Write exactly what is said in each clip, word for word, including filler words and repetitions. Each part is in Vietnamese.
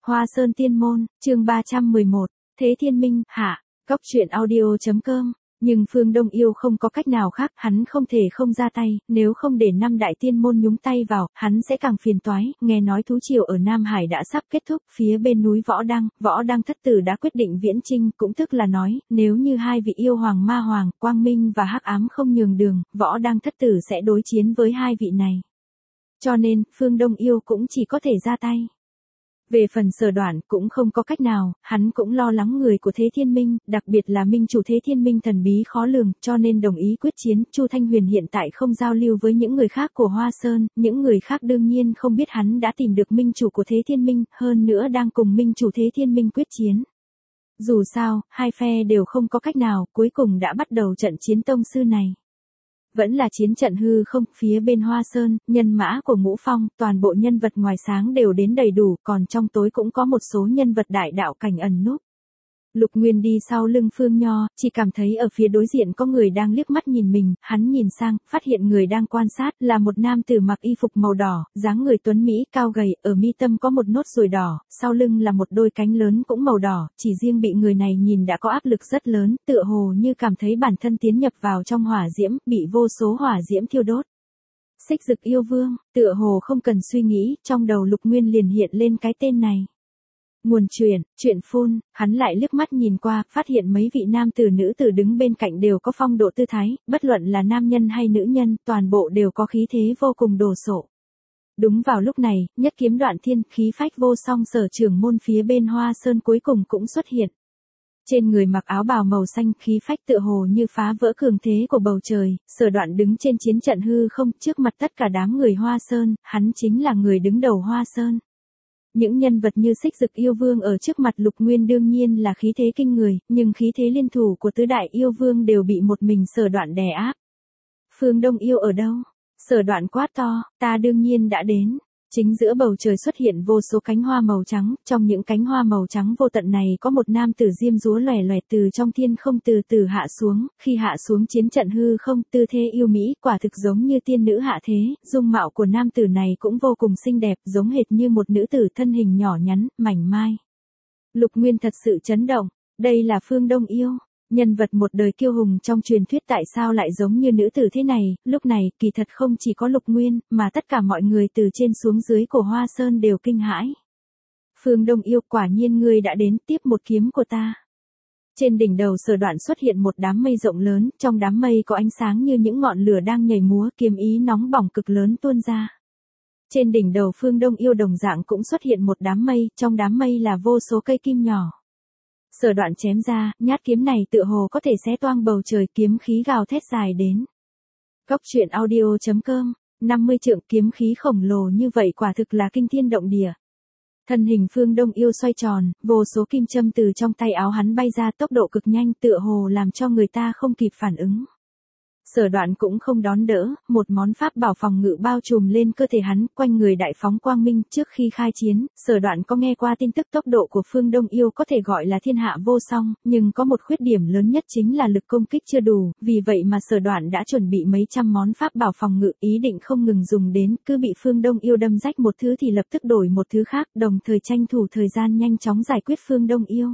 Hoa Sơn Tiên Môn, chương ba trăm mười một, Thế Thiên Minh, hạ, góc truyện audio.com. Nhưng Phương Đông Yêu không có cách nào khác, hắn không thể không ra tay, nếu không để năm đại tiên môn nhúng tay vào, hắn sẽ càng phiền toái. Nghe nói thú triều ở Nam Hải đã sắp kết thúc, phía bên núi Võ Đăng, Võ Đăng thất tử đã quyết định viễn chinh, cũng tức là nói, nếu như hai vị yêu hoàng ma hoàng, Quang Minh và Hắc Ám không nhường đường, Võ Đăng thất tử sẽ đối chiến với hai vị này. Cho nên, Phương Đông Yêu cũng chỉ có thể ra tay. Về phần Sở Đoạn cũng không có cách nào, hắn cũng lo lắng người của Thế Thiên Minh, đặc biệt là minh chủ Thế Thiên Minh thần bí khó lường, cho nên đồng ý quyết chiến. Chu Thanh Huyền hiện tại không giao lưu với những người khác của Hoa Sơn, những người khác đương nhiên không biết hắn đã tìm được minh chủ của Thế Thiên Minh, hơn nữa đang cùng minh chủ Thế Thiên Minh quyết chiến. Dù sao, hai phe đều không có cách nào, cuối cùng đã bắt đầu trận chiến tông sư này. Vẫn là chiến trận hư không, phía bên Hoa Sơn, nhân mã của Ngũ Phong, toàn bộ nhân vật ngoài sáng đều đến đầy đủ, còn trong tối cũng có một số nhân vật đại đạo cảnh ẩn núp. Lục Nguyên đi sau lưng Phương Nho, chỉ cảm thấy ở phía đối diện có người đang liếc mắt nhìn mình, hắn nhìn sang, phát hiện người đang quan sát là một nam tử mặc y phục màu đỏ, dáng người tuấn mỹ, cao gầy, ở mi tâm có một nốt ruồi đỏ, sau lưng là một đôi cánh lớn cũng màu đỏ, chỉ riêng bị người này nhìn đã có áp lực rất lớn, tựa hồ như cảm thấy bản thân tiến nhập vào trong hỏa diễm, bị vô số hỏa diễm thiêu đốt. Xích Dực Yêu Vương, tựa hồ không cần suy nghĩ, trong đầu Lục Nguyên liền hiện lên cái tên này. Nguồn truyện, truyện phun, hắn lại liếc mắt nhìn qua, phát hiện mấy vị nam tử nữ tử đứng bên cạnh đều có phong độ tư thái, bất luận là nam nhân hay nữ nhân, toàn bộ đều có khí thế vô cùng đồ sộ. Đúng vào lúc này, nhất kiếm đoạn thiên, khí phách vô song Sở trưởng môn phía bên Hoa Sơn cuối cùng cũng xuất hiện. Trên người mặc áo bào màu xanh, khí phách tựa hồ như phá vỡ cường thế của bầu trời, Sở Đoạn đứng trên chiến trận hư không, trước mặt tất cả đám người Hoa Sơn, hắn chính là người đứng đầu Hoa Sơn. Những nhân vật như Xích Dực Yêu Vương ở trước mặt Lục Nguyên đương nhiên là khí thế kinh người, nhưng khí thế liên thủ của tứ đại yêu vương đều bị một mình Sở Đoạn đè áp. Phương Đông Yêu ở đâu? Sở Đoạn quát to, ta đương nhiên đã đến. Chính giữa bầu trời xuất hiện vô số cánh hoa màu trắng, trong những cánh hoa màu trắng vô tận này có một nam tử diêm dúa lòe lòe từ trong thiên không từ từ hạ xuống, khi hạ xuống chiến trận hư không, tư thế yêu mỹ, quả thực giống như tiên nữ hạ thế, dung mạo của nam tử này cũng vô cùng xinh đẹp, giống hệt như một nữ tử thân hình nhỏ nhắn, mảnh mai. Lục Nguyên thật sự chấn động, đây là Phương Đông Yêu. Nhân vật một đời kiêu hùng trong truyền thuyết tại sao lại giống như nữ tử thế này, lúc này, kỳ thật không chỉ có Lục Nguyên, mà tất cả mọi người từ trên xuống dưới của Hoa Sơn đều kinh hãi. Phương Đông Yêu, quả nhiên ngươi đã đến, tiếp một kiếm của ta. Trên đỉnh đầu Sở Đoạn xuất hiện một đám mây rộng lớn, trong đám mây có ánh sáng như những ngọn lửa đang nhảy múa, kiếm ý nóng bỏng cực lớn tuôn ra. Trên đỉnh đầu Phương Đông Yêu đồng dạng cũng xuất hiện một đám mây, trong đám mây là vô số cây kim nhỏ. Sở Đoạn chém ra, nhát kiếm này tựa hồ có thể xé toang bầu trời, kiếm khí gào thét dài đến. Góc truyện audio.com, năm mươi trượng, kiếm khí khổng lồ như vậy quả thực là kinh thiên động địa. Thân hình Phương Đông Yêu xoay tròn, vô số kim châm từ trong tay áo hắn bay ra, tốc độ cực nhanh, tựa hồ làm cho người ta không kịp phản ứng. Sở Đoạn cũng không đón đỡ, một món pháp bảo phòng ngự bao trùm lên cơ thể hắn, quanh người đại phóng quang minh. Trước khi khai chiến, Sở Đoạn có nghe qua tin tức tốc độ của Phương Đông Yêu có thể gọi là thiên hạ vô song, nhưng có một khuyết điểm lớn nhất chính là lực công kích chưa đủ, vì vậy mà Sở Đoạn đã chuẩn bị mấy trăm món pháp bảo phòng ngự, ý định không ngừng dùng đến, cứ bị Phương Đông Yêu đâm rách một thứ thì lập tức đổi một thứ khác, đồng thời tranh thủ thời gian nhanh chóng giải quyết Phương Đông Yêu.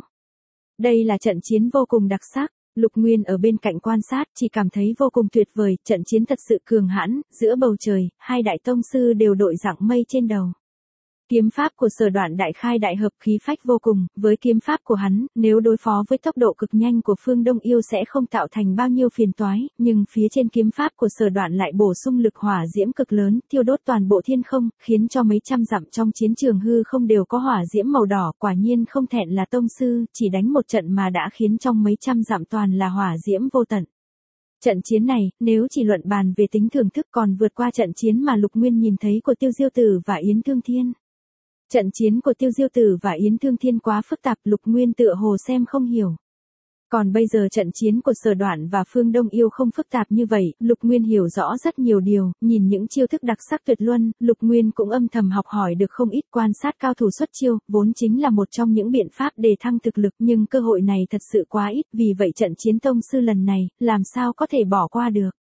Đây là trận chiến vô cùng đặc sắc. Lục Nguyên ở bên cạnh quan sát, chỉ cảm thấy vô cùng tuyệt vời, trận chiến thật sự cường hãn, giữa bầu trời, hai đại tông sư đều đội dạng mây trên đầu. Kiếm pháp của Sở Đoạn đại khai đại hợp, khí phách vô cùng, với kiếm pháp của hắn, nếu đối phó với tốc độ cực nhanh của Phương Đông Yêu sẽ không tạo thành bao nhiêu phiền toái, nhưng phía trên kiếm pháp của Sở Đoạn lại bổ sung lực hỏa diễm cực lớn, thiêu đốt toàn bộ thiên không, khiến cho mấy trăm dặm trong chiến trường hư không đều có hỏa diễm màu đỏ, quả nhiên không thẹn là tông sư, chỉ đánh một trận mà đã khiến trong mấy trăm dặm toàn là hỏa diễm vô tận. Trận chiến này, nếu chỉ luận bàn về tính thưởng thức còn vượt qua trận chiến mà Lục Nguyên nhìn thấy của Tiêu Diêu Tử và Yến Thương Thiên. Trận chiến của Tiêu Diêu Tử và Yến Thương Thiên quá phức tạp, Lục Nguyên tựa hồ xem không hiểu. Còn bây giờ trận chiến của Sở Đoạn và Phương Đông Yêu không phức tạp như vậy, Lục Nguyên hiểu rõ rất nhiều điều, nhìn những chiêu thức đặc sắc tuyệt luân, Lục Nguyên cũng âm thầm học hỏi được không ít, quan sát cao thủ xuất chiêu, vốn chính là một trong những biện pháp để thăng thực lực, nhưng cơ hội này thật sự quá ít, vì vậy trận chiến tông sư lần này, làm sao có thể bỏ qua được.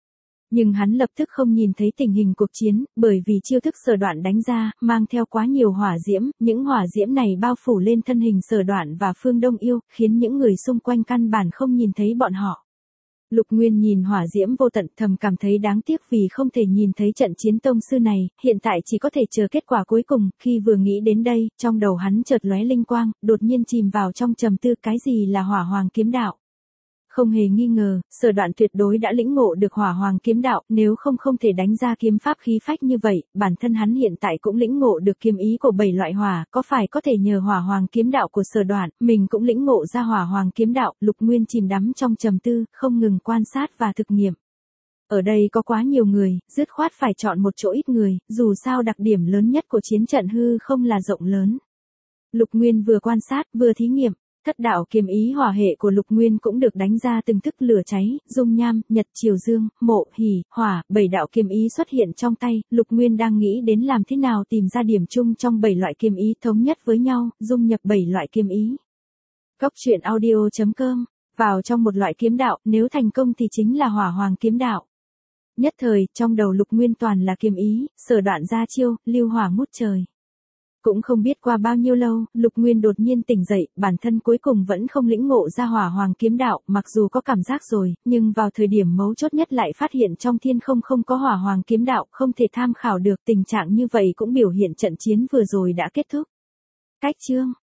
Nhưng hắn lập tức không nhìn thấy tình hình cuộc chiến, bởi vì chiêu thức Sở Đoạn đánh ra, mang theo quá nhiều hỏa diễm, những hỏa diễm này bao phủ lên thân hình Sở Đoạn và Phương Đông Yêu, khiến những người xung quanh căn bản không nhìn thấy bọn họ. Lục Nguyên nhìn hỏa diễm vô tận thầm cảm thấy đáng tiếc vì không thể nhìn thấy trận chiến tông sư này, hiện tại chỉ có thể chờ kết quả cuối cùng, khi vừa nghĩ đến đây, trong đầu hắn chợt lóe linh quang, đột nhiên chìm vào trong trầm tư cái gì là hỏa hoàng kiếm đạo. Không hề nghi ngờ, Sở Đoạn tuyệt đối đã lĩnh ngộ được hỏa hoàng kiếm đạo, nếu không không thể đánh ra kiếm pháp khí phách như vậy, bản thân hắn hiện tại cũng lĩnh ngộ được kiếm ý của bảy loại hỏa, có phải có thể nhờ hỏa hoàng kiếm đạo của Sở Đoạn, mình cũng lĩnh ngộ ra hỏa hoàng kiếm đạo, Lục Nguyên chìm đắm trong trầm tư, không ngừng quan sát và thực nghiệm. Ở đây có quá nhiều người, dứt khoát phải chọn một chỗ ít người, dù sao đặc điểm lớn nhất của chiến trận hư không là rộng lớn. Lục Nguyên vừa quan sát, vừa thí nghiệm. Thất đạo kiếm ý hỏa hệ của Lục Nguyên cũng được đánh ra từng thức lửa cháy, dung nham, nhật triều dương, mộ, hỉ, hỏa, bảy đạo kiếm ý xuất hiện trong tay, Lục Nguyên đang nghĩ đến làm thế nào tìm ra điểm chung trong bảy loại kiếm ý thống nhất với nhau, dung nhập bảy loại kiếm ý. Góc truyện audio chấm com, vào trong một loại kiếm đạo, nếu thành công thì chính là hỏa hoàng kiếm đạo. Nhất thời, trong đầu Lục Nguyên toàn là kiếm ý, Sở Đoạn ra chiêu, lưu hỏa ngút trời. Cũng không biết qua bao nhiêu lâu, Lục Nguyên đột nhiên tỉnh dậy, bản thân cuối cùng vẫn không lĩnh ngộ ra hỏa hoàng kiếm đạo, mặc dù có cảm giác rồi, nhưng vào thời điểm mấu chốt nhất lại phát hiện trong thiên không không có hỏa hoàng kiếm đạo, không thể tham khảo được, tình trạng như vậy cũng biểu hiện trận chiến vừa rồi đã kết thúc. Cách chương